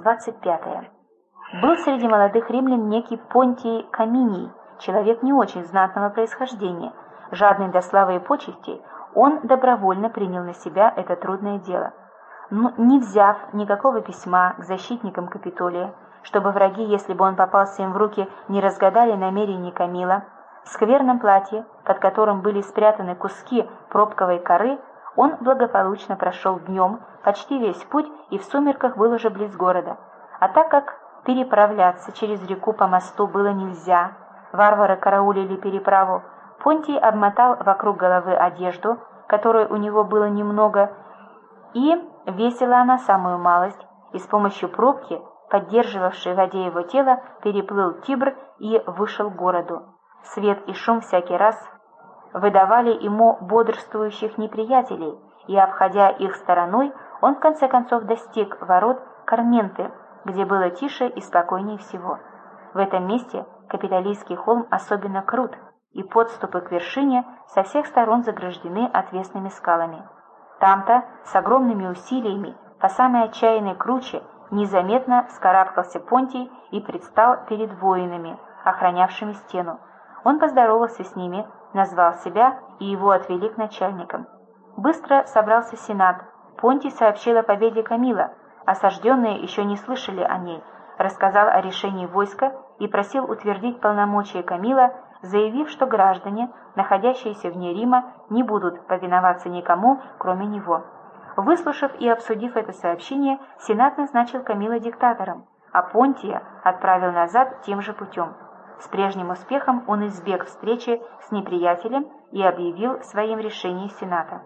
25. Был среди молодых римлян некий Понтий Каминий, человек не очень знатного происхождения. Жадный до славы и почестей, он добровольно принял на себя это трудное дело. Но не взяв никакого письма к защитникам Капитолия, чтобы враги, если бы он попался им в руки, не разгадали намерений Камила, в скверном платье, под которым были спрятаны куски пробковой коры, он благополучно прошел днем почти весь путь и в сумерках был уже близ города. А так как переправляться через реку по мосту было нельзя, варвары караулили переправу, Понтий обмотал вокруг головы одежду, которой у него было немного, и весила она самую малость, и с помощью пробки, поддерживавшей в воде его тело, переплыл Тибр и вышел к городу. Свет и шум всякий раз выдавали ему бодрствующих неприятелей, и, обходя их стороной, он в конце концов достиг ворот Карменты, где было тише и спокойнее всего. В этом месте Капитолийский холм особенно крут, и подступы к вершине со всех сторон заграждены отвесными скалами. Там-то с огромными усилиями по самой отчаянной круче незаметно вскарабкался Понтий и предстал перед воинами, охранявшими стену. Он поздоровался с ними, назвал себя, и его отвели к начальникам. Быстро собрался сенат. Понтий сообщил о победе Камила. Осажденные еще не слышали о ней. Рассказал о решении войска и просил утвердить полномочия Камила, заявив, что граждане, находящиеся вне Рима, не будут повиноваться никому, кроме него. Выслушав и обсудив это сообщение, сенат назначил Камила диктатором, а Понтия отправил назад тем же путем. С прежним успехом он избег встречи с неприятелем и объявил своим решение сената.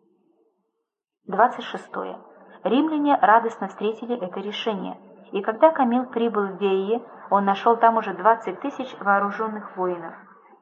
26. Римляне радостно встретили это решение, и когда Камил прибыл в Веи, он нашел там уже 20 тысяч вооруженных воинов.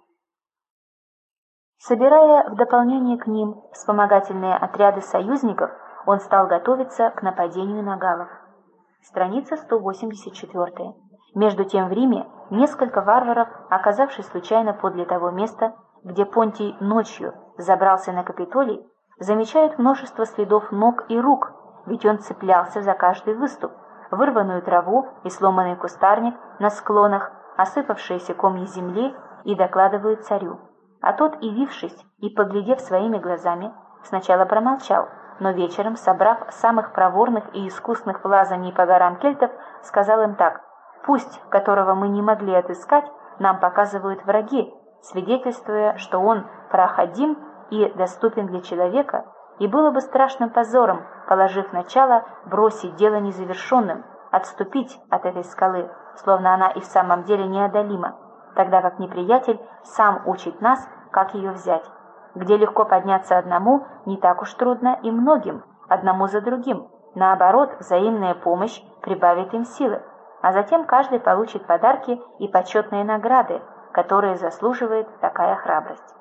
Собирая в дополнение к ним вспомогательные отряды союзников, он стал готовиться к нападению на галлов. Страница 184. Между тем в Риме несколько варваров, оказавшись случайно подле того места, где Понтий ночью забрался на Капитолий, замечают множество следов ног и рук, ведь он цеплялся за каждый выступ, вырванную траву и сломанный кустарник на склонах, осыпавшиеся комья земли, и докладывают царю. А тот, явившись и поглядев своими глазами, сначала промолчал, но вечером, собрав самых проворных и искусных в лазании по горам кельтов, сказал им так: «Пусть, которого мы не могли отыскать, нам показывают враги, свидетельствуя, что он проходим и доступен для человека, и было бы страшным позором, положив начало, бросить дело незавершенным, отступить от этой скалы, словно она и в самом деле неодолима, тогда как неприятель сам учит нас, как ее взять. Где легко подняться одному, не так уж трудно и многим, одному за другим. Наоборот, взаимная помощь прибавит им силы, а затем каждый получит подарки и почетные награды, которые заслуживает такая храбрость».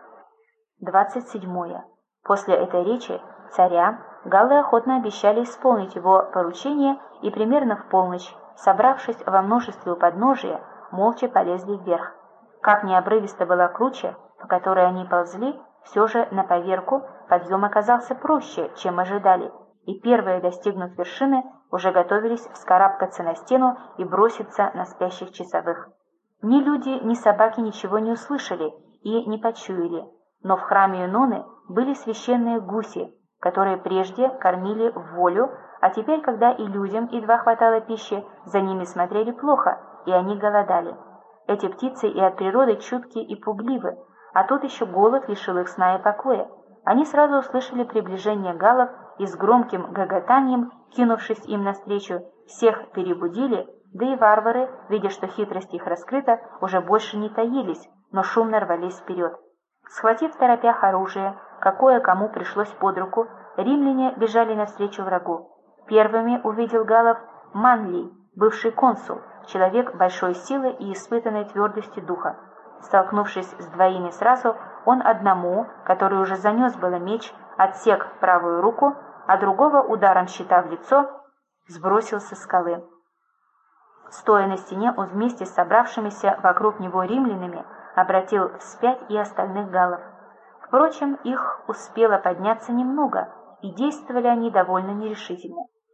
27. После этой речи царя галлы охотно обещали исполнить его поручение, и примерно в полночь, собравшись во множестве у подножия, молча полезли вверх. Как ни обрывиста была круче, по которой они ползли, все же на поверку подъем оказался проще, чем ожидали, и первые, достигнув вершины, уже готовились вскарабкаться на стену и броситься на спящих часовых. Ни люди, ни собаки ничего не услышали и не почуяли, но в храме Юноны были священные гуси, которые прежде кормили в волю, а теперь, когда и людям едва хватало пищи, за ними смотрели плохо, и они голодали. Эти птицы и от природы чуткие и пугливы, а тут еще голод лишил их сна и покоя. Они сразу услышали приближение галлов и с громким гоготанием, кинувшись им навстречу, всех перебудили, да и варвары, видя, что хитрость их раскрыта, уже больше не таились, но шумно рвались вперед. Схватив в торопях оружие, какое кому пришлось под руку, римляне бежали навстречу врагу. Первыми увидел галлов Манлий, бывший консул, человек большой силы и испытанной твердости духа. Столкнувшись с двоими сразу, он одному, который уже занес было меч, отсек правую руку, а другого ударом щита в лицо сбросил со скалы. Стоя на стене, он вместе с собравшимися вокруг него римлянами обратил вспять и остальных галлов. Впрочем, их успело подняться немного, и действовали они довольно нерешительно.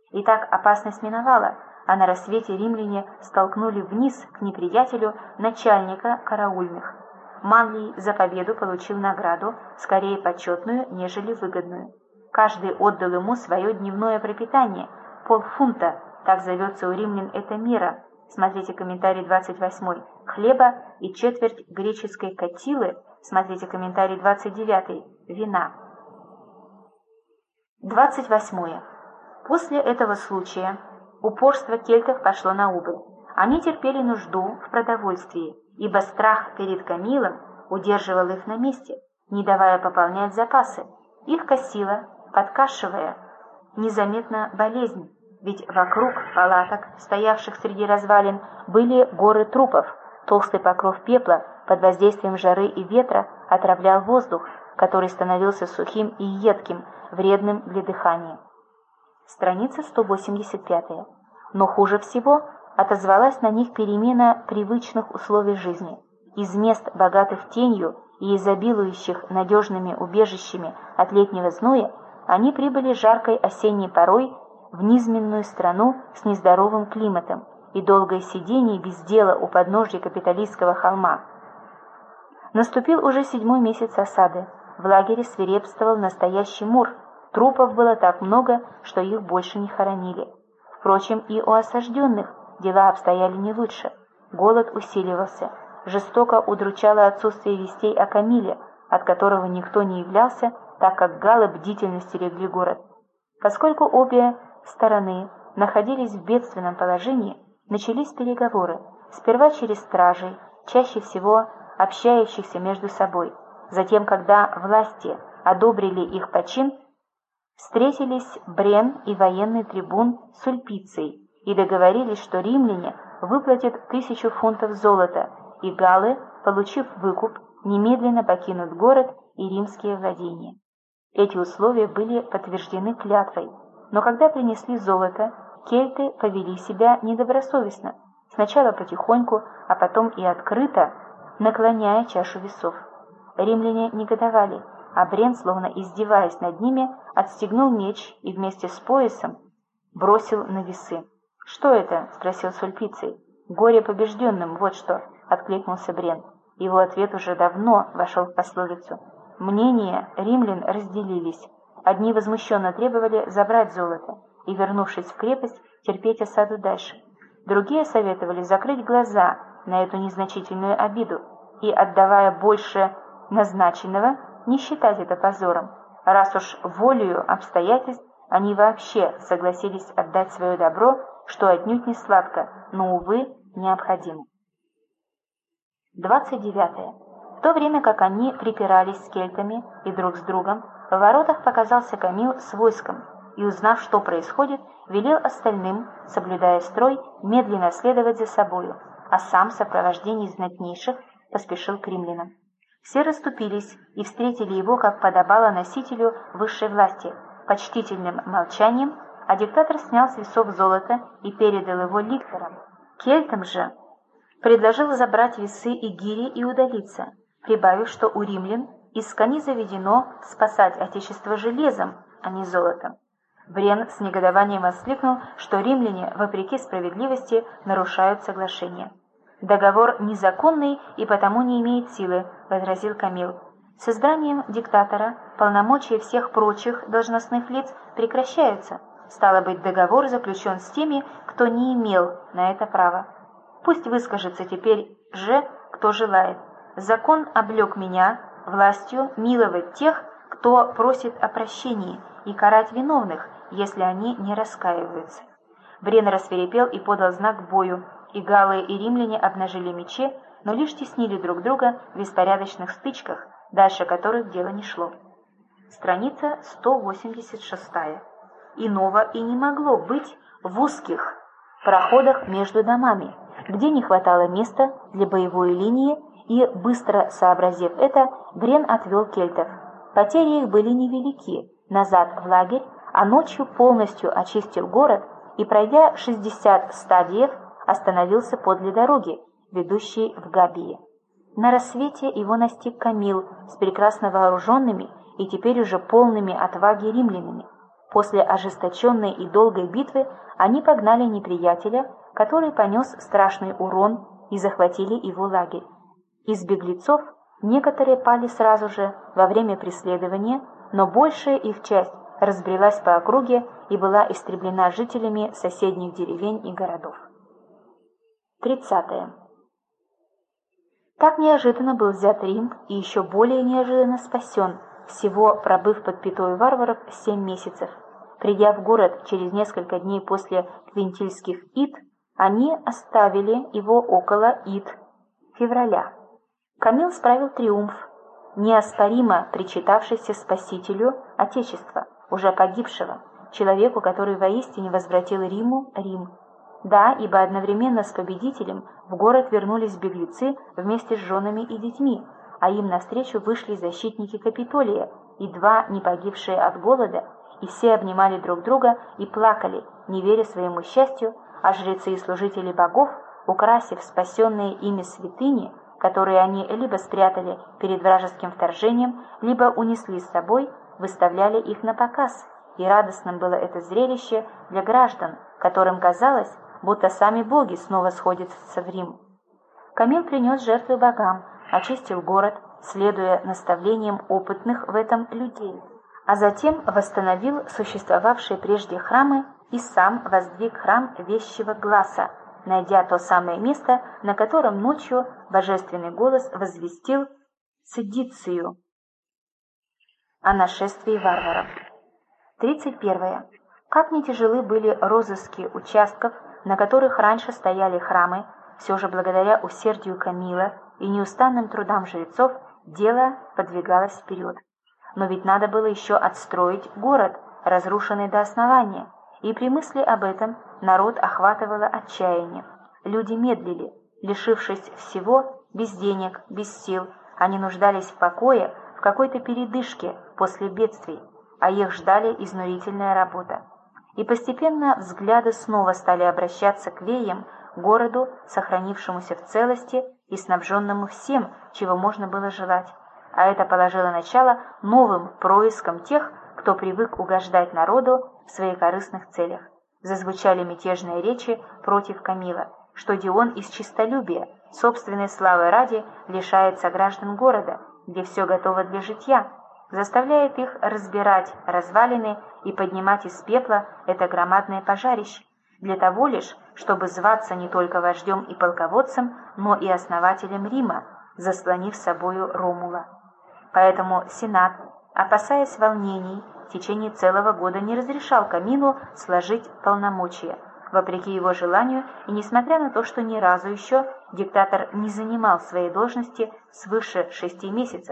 Итак, опасность миновала, а на рассвете римляне столкнули вниз к неприятелю начальника караульных. Манлий за победу получил награду, скорее почетную, нежели выгодную. Каждый отдал ему свое дневное пропитание, полфунта, так зовется у римлян эта мера, смотрите комментарий 28, хлеба и четверть греческой катилы, смотрите комментарий 29, вина. 28. После этого случая упорство кельтов пошло на убыль. Они терпели нужду в продовольствии, ибо страх перед Камилом удерживал их на месте, не давая пополнять запасы. Их косила, подкашивая, незаметно болезнь, ведь вокруг палаток, стоявших среди развалин, были горы трупов. Толстый покров пепла под воздействием жары и ветра отравлял воздух, который становился сухим и едким, вредным для дыхания. Страница 185. Но хуже всего отозвалась на них перемена привычных условий жизни. Из мест, богатых тенью и изобилующих надежными убежищами от летнего зноя, они прибыли жаркой осенней порой в низменную страну с нездоровым климатом и долгое сидение без дела у подножья капиталистского холма. Наступил уже 7-й месяц осады. В лагере свирепствовал настоящий мор. Трупов было так много, что их больше не хоронили. Впрочем, и у осажденных дела обстояли не лучше. Голод усиливался. Жестоко удручало отсутствие вестей о Камиле, от которого никто не являлся, так как галлы бдительно стерегли город. Поскольку обе стороны находились в бедственном положении, начались переговоры, сперва через стражей, чаще всего общающихся между собой. Затем, когда власти одобрили их почин, встретились Брен и военный трибун Сульпиций и договорились, что римляне выплатят 1000 фунтов золота, и галлы, получив выкуп, немедленно покинут город и римские владения. Эти условия были подтверждены клятвой, но когда принесли золото, кельты повели себя недобросовестно, сначала потихоньку, а потом и открыто, наклоняя чашу весов. Римляне негодовали, а Брен, словно издеваясь над ними, отстегнул меч и вместе с поясом бросил на весы. «Что это?» — спросил Сульпиций. «Горе побежденным, вот что», — откликнулся Брен. Его ответ уже давно вошел в пословицу. Мнения римлян разделились. Одни возмущенно требовали забрать золото и, вернувшись в крепость, терпеть осаду дальше. Другие советовали закрыть глаза на эту незначительную обиду и, отдавая больше назначенного, не считать это позором, раз уж волею обстоятельств они вообще согласились отдать свое добро, что отнюдь не сладко, но, увы, необходимо. 29. В то время как они припирались с кельтами и друг с другом, в воротах показался Камил с войском и, узнав, что происходит, велел остальным, соблюдая строй, медленно следовать за собою, а сам в сопровождении знатнейших поспешил к римлянам. Все расступились и встретили его, как подобало носителю высшей власти, почтительным молчанием, а диктатор снял с весов золото и передал его ликторам. Кельтам же предложил забрать весы и гири и удалиться, прибавив, что у римлян искони заведено спасать отечество железом, а не золотом. Брен с негодованием воскликнул, что римляне, вопреки справедливости, нарушают соглашение. «Договор незаконный и потому не имеет силы», — возразил Камил. «С избранием диктатора полномочия всех прочих должностных лиц прекращаются. Стало быть, договор заключен с теми, кто не имел на это права. Пусть выскажется теперь же, кто желает. Закон облег меня властью миловать тех, кто просит о прощении, и карать виновных, если они не раскаиваются». Брен рассвирепел и подал знак к бою, и галлы и римляне обнажили мечи, но лишь теснили друг друга в беспорядочных стычках, дальше которых дело не шло. Страница 186. Иного и не могло быть в узких проходах между домами, где не хватало места для боевой линии, и, быстро сообразив это, Брен отвел кельтов. Потери их были невелики, назад в лагерь, а ночью полностью очистил город и, пройдя 60 стадиев, остановился подле дороги, ведущей в Габии. На рассвете его настиг Камил с прекрасно вооруженными и теперь уже полными отваги римлянами. После ожесточенной и долгой битвы они погнали неприятеля, который понес страшный урон, и захватили его лагерь. Из беглецов некоторые пали сразу же во время преследования, но большая их часть разбрелась по округе и была истреблена жителями соседних деревень и городов. 30. Так неожиданно был взят Рим и еще более неожиданно спасен, всего пробыв под пятой варваров 7 месяцев. Придя в город через несколько дней после Квинтильских ид, они оставили его около ид февраля. Камил справил триумф, неоспоримо причитавшийся Спасителю Отечества, уже погибшего, человеку, который воистине возвратил Риму Рим. Да, ибо одновременно с победителем в город вернулись беглецы вместе с женами и детьми, а им навстречу вышли защитники Капитолия и 2 не погибшие от голода, и все обнимали друг друга и плакали, не веря своему счастью, а жрецы и служители богов, украсив спасенные ими святыни, которые они либо спрятали перед вражеским вторжением, либо унесли с собой, выставляли их на показ, и радостным было это зрелище для граждан, которым казалось, будто сами боги снова сходятся в Рим. Камил принес жертвы богам, очистил город, следуя наставлениям опытных в этом людей, а затем восстановил существовавшие прежде храмы и сам воздвиг храм Вещего Гласа, найдя то самое место, на котором ночью божественный голос возвестил цедицию о нашествии варваров. 31. Как не тяжелы были розыски участков, на которых раньше стояли храмы, все же благодаря усердию Камила и неустанным трудам жрецов дело подвигалось вперед. Но ведь надо было еще отстроить город, разрушенный до основания, и при мысли об этом народ охватывало отчаяние. Люди медлили, лишившись всего, без денег, без сил, они нуждались в покое, в какой-то передышке после бедствий, а их ждали изнурительная работа. И постепенно взгляды снова стали обращаться к Веям, городу, сохранившемуся в целости и снабженному всем, чего можно было желать. А это положило начало новым проискам тех, кто привык угождать народу в своекорыстных целях. Зазвучали мятежные речи против Камила, что Дион из честолюбия, собственной славы ради, лишает сограждан города, где все готово для житья, заставляет их разбирать развалины и поднимать из пепла это громадное пожарище, для того лишь, чтобы зваться не только вождем и полководцем, но и основателем Рима, заслонив собою Ромула. Поэтому Сенат, опасаясь волнений, в течение целого года не разрешал Камилу сложить полномочия, вопреки его желанию и несмотря на то, что ни разу еще диктатор не занимал своей должности свыше 6 месяцев,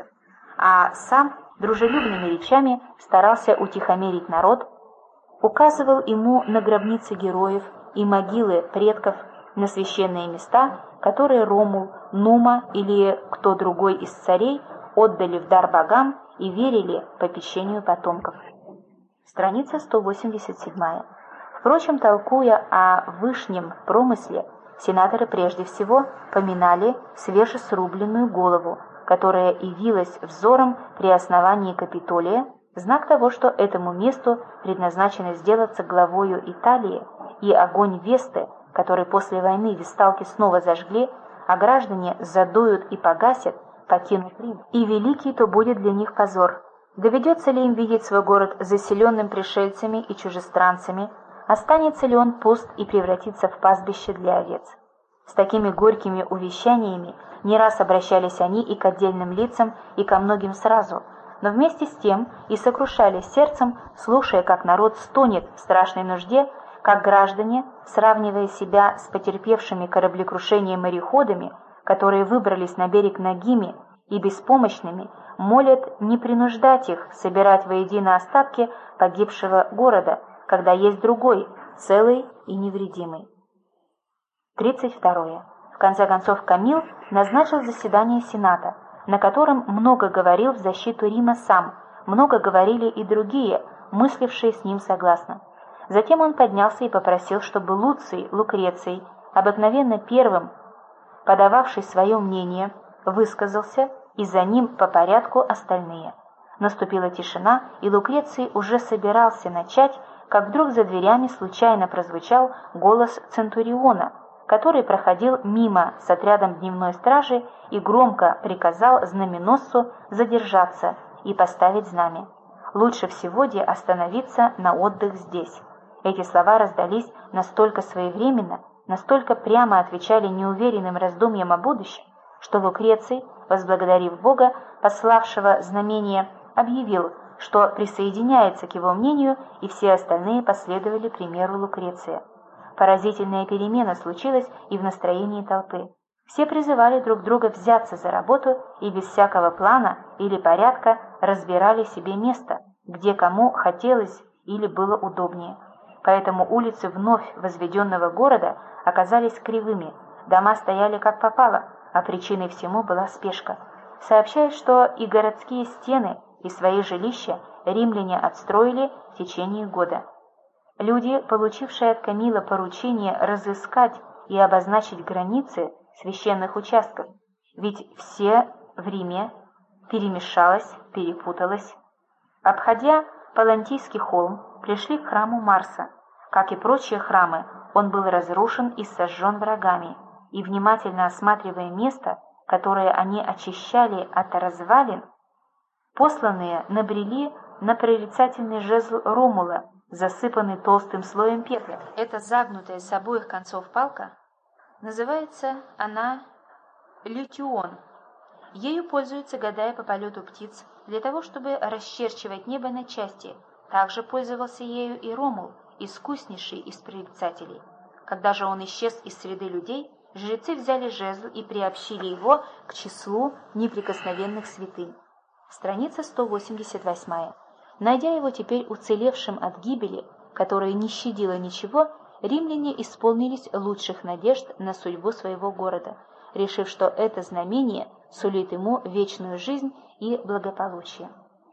а сам дружелюбными речами старался утихомирить народ, указывал ему на гробницы героев и могилы предков, на священные места, которые Ромул, Нума или кто другой из царей отдали в дар богам и верили попечению потомков. Страница 187. Впрочем, толкуя о вышнем промысле, сенаторы прежде всего поминали свежесрубленную голову, которая явилась взором при основании Капитолия, знак того, что этому месту предназначено сделаться главою Италии, и огонь Весты, который после войны весталки снова зажгли, а граждане задуют и погасят, покинут Рим. И великий то будет для них позор. Доведется ли им видеть свой город заселенным пришельцами и чужестранцами, останется ли он пуст и превратится в пастбище для овец. С такими горькими увещаниями не раз обращались они и к отдельным лицам, и ко многим сразу, но вместе с тем и сокрушались сердцем, слушая, как народ стонет в страшной нужде, как граждане, сравнивая себя с потерпевшими кораблекрушение мореходами, которые выбрались на берег нагими и беспомощными, молят не принуждать их собирать воедино остатки погибшего города, когда есть другой, целый и невредимый. 32. В конце концов Камил назначил заседание Сената, на котором много говорил в защиту Рима сам, много говорили и другие, мыслившие с ним согласно. Затем он поднялся и попросил, чтобы Луций Лукреций, обыкновенно первым подававший свое мнение, высказался, и за ним по порядку остальные. Наступила тишина, и Лукреций уже собирался начать, как вдруг за дверями случайно прозвучал голос Центуриона, который проходил мимо с отрядом дневной стражи и громко приказал знаменосцу задержаться и поставить знамя. Лучше всего остановиться на отдых здесь. Эти слова раздались настолько своевременно, настолько прямо отвечали неуверенным раздумьям о будущем, что Лукреций, возблагодарив Бога, пославшего знамение, объявил, что присоединяется к его мнению, и все остальные последовали примеру Лукреция. Поразительная перемена случилась и в настроении толпы. Все призывали друг друга взяться за работу и без всякого плана или порядка разбирали себе место, где кому хотелось или было удобнее. Поэтому улицы вновь возведенного города оказались кривыми, дома стояли как попало, а причиной всему была спешка. Сообщают, что и городские стены, и свои жилища римляне отстроили в течение года. Люди, получившие от Камила поручение разыскать и обозначить границы священных участков, ведь все в Риме перемешалось, перепуталось. Обходя Палантийский холм, пришли к храму Марса. Как и прочие храмы, он был разрушен и сожжен врагами, и, внимательно осматривая место, которое они очищали от развалин, посланные набрели на прорицательный жезл Ромула, засыпанный толстым слоем пепла. Эта загнутая с обоих концов палка, называется она лютион. Ею пользуются, гадая по полету птиц, для того, чтобы расчерчивать небо на части. Также пользовался ею и Ромул, искуснейший из прорицателей. Когда же он исчез из среды людей, жрецы взяли жезл и приобщили его к числу неприкосновенных святынь. Страница 188. Найдя его теперь уцелевшим от гибели, которая не щадила ничего, римляне исполнились лучших надежд на судьбу своего города, решив, что это знамение сулит ему вечную жизнь и благополучие.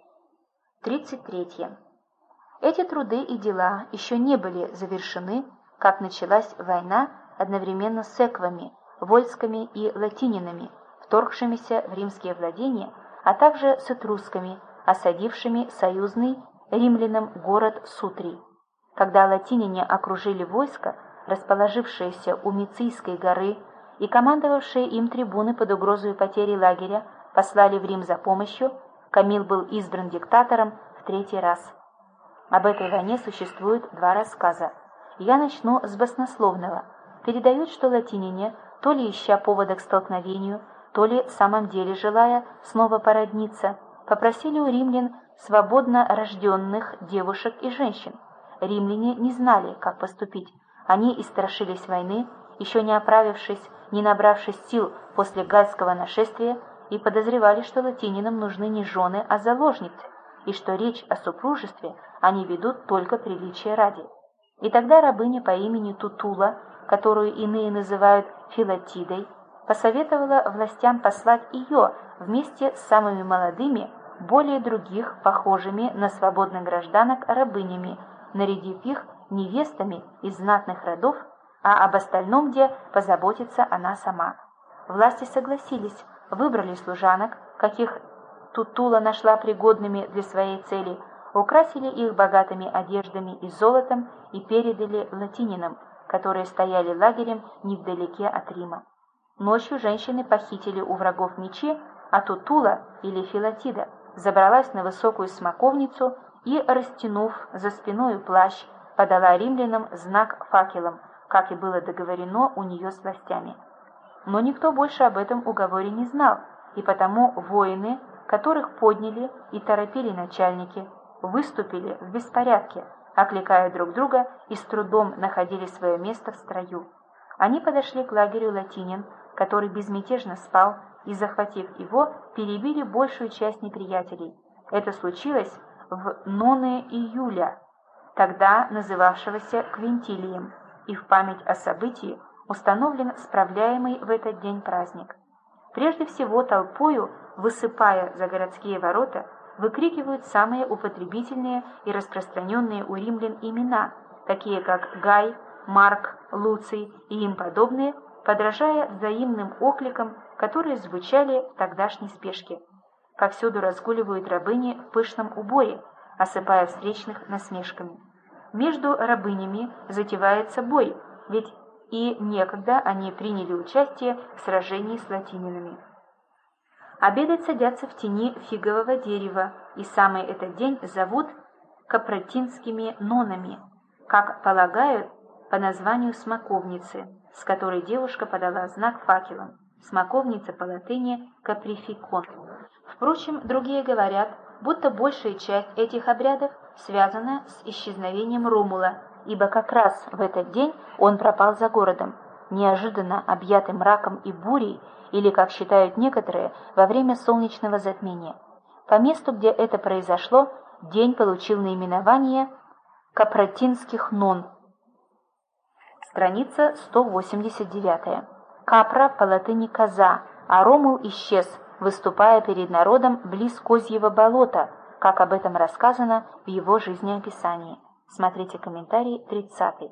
33. Эти труды и дела еще не были завершены, как началась война одновременно с эквами, вольскими и латининами, вторгшимися в римские владения, а также с этрусками, осадившими союзный римлянам город Сутрий. Когда латиняне окружили войско, расположившееся у Мицийской горы, и командовавшие им трибуны под угрозой потери лагеря послали в Рим за помощью, Камил был избран диктатором в 3-й раз. Об этой войне существует 2 рассказа. Я начну с баснословного. Передают, что латиняне, то ли ища повода к столкновению, то ли в самом деле желая снова породниться, попросили у римлян свободно рожденных девушек и женщин. Римляне не знали, как поступить. Они истрашились войны, еще не оправившись, не набравшись сил после гальского нашествия, и подозревали, что латининам нужны не жены, а заложницы, и что речь о супружестве они ведут только приличия ради. И тогда рабыня по имени Тутула, которую иные называют Филатидой, посоветовала властям послать ее вместе с самыми молодыми, более других, похожими на свободных гражданок, рабынями, нарядив их невестами из знатных родов, а об остальном где позаботится она сама. Власти согласились, выбрали служанок, каких Тутула нашла пригодными для своей цели, украсили их богатыми одеждами и золотом и передали латининам, которые стояли лагерем невдалеке от Рима. Ночью женщины похитили у врагов мечи, а Тутула или Филатида забралась на высокую смоковницу и, растянув за спиною плащ, подала римлянам знак факелом, как и было договорено у нее с властями. Но никто больше об этом уговоре не знал, и потому воины, которых подняли и торопили начальники, выступили в беспорядке, окликая друг друга и с трудом находили свое место в строю. Они подошли к лагерю латинин, который безмятежно спал, и, захватив его, перебили большую часть неприятелей. Это случилось в 9 июля, тогда называвшегося Квинтилием, и в память о событии установлен справляемый в этот день праздник. Прежде всего толпою, высыпая за городские ворота, выкрикивают самые употребительные и распространенные у римлян имена, такие как Гай, Марк, Луций и им подобные, подражая взаимным окликам, которые звучали в тогдашней спешке. Повсюду разгуливают рабыни в пышном уборе, осыпая встречных насмешками. Между рабынями затевается бой, ведь и некогда они приняли участие в сражении с латининами. Обедать садятся в тени фигового дерева, и самый этот день зовут капратинскими нонами, как полагают, по названию смоковницы, с которой девушка подала знак факелом. Смоковница по латыни «капрификон». Впрочем, другие говорят, будто большая часть этих обрядов связана с исчезновением Ромула, ибо как раз в этот день он пропал за городом, неожиданно объятый мраком и бурей, или, как считают некоторые, во время солнечного затмения. По месту, где это произошло, день получил наименование Капратинских нон. Страница 189. Капра по латыни «коза», а Ромул исчез, выступая перед народом близ Козьего болота, как об этом рассказано в его жизнеописании. Смотрите комментарий 30.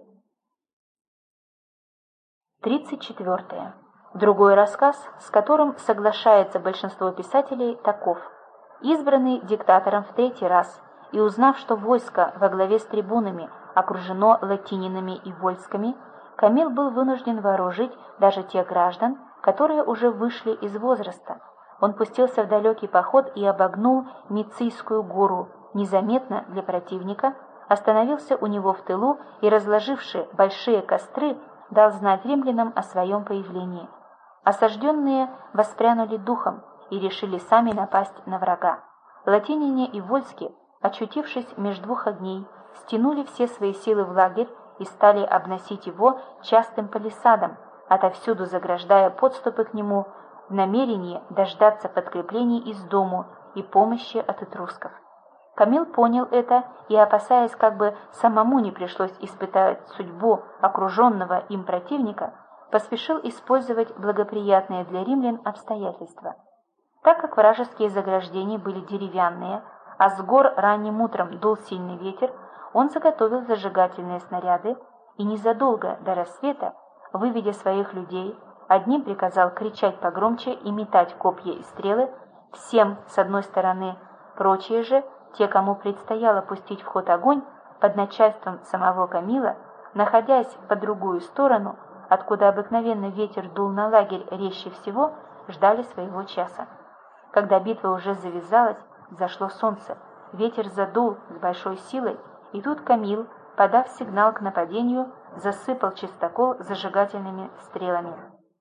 34. Другой рассказ, с которым соглашается большинство писателей, таков. Избранный диктатором в третий раз и узнав, что войско во главе с трибунами окружено латининами и вольскими, Камил был вынужден вооружить даже тех граждан, которые уже вышли из возраста. Он пустился в далекий поход и обогнул Мицийскую гору, незаметно для противника, остановился у него в тылу и, разложивши большие костры, дал знать римлянам о своем появлении. Осажденные воспрянули духом и решили сами напасть на врага. Латиняне и вольски, очутившись между двух огней, стянули все свои силы в лагерь и стали обносить его частым палисадом, отовсюду заграждая подступы к нему в намерении дождаться подкреплений из дому и помощи от этрусков. Камил понял это и, опасаясь, как бы самому не пришлось испытать судьбу окруженного им противника, поспешил использовать благоприятные для римлян обстоятельства. Так как вражеские заграждения были деревянные, а с гор ранним утром дул сильный ветер, он заготовил зажигательные снаряды и незадолго до рассвета, выведя своих людей, одним приказал кричать погромче и метать копья и стрелы, всем с одной стороны, прочие же, те, кому предстояло пустить в ход огонь, под начальством самого Камила, находясь по другую сторону, откуда обыкновенно ветер дул на лагерь резче всего, ждали своего часа. Когда битва уже завязалась, взошло солнце, ветер задул с большой силой, и тут Камил, подав сигнал к нападению, засыпал чистокол зажигательными стрелами.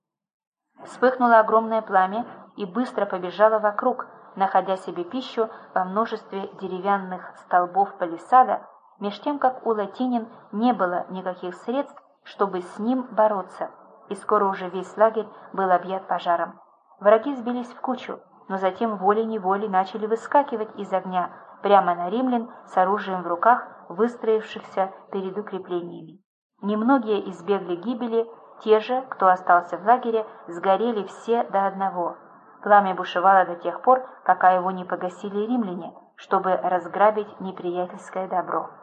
Вспыхнуло огромное пламя и быстро побежало вокруг, находя себе пищу во множестве деревянных столбов палисада, меж тем, как у латинин не было никаких средств, чтобы с ним бороться, и скоро уже весь лагерь был объят пожаром. Враги сбились в кучу, но затем волей-неволей начали выскакивать из огня прямо на римлян с оружием в руках, выстроившихся перед укреплениями. Немногие избегли гибели, те же, кто остался в лагере, сгорели все до одного. Пламя бушевало до тех пор, пока его не погасили римляне, чтобы разграбить неприятельское добро.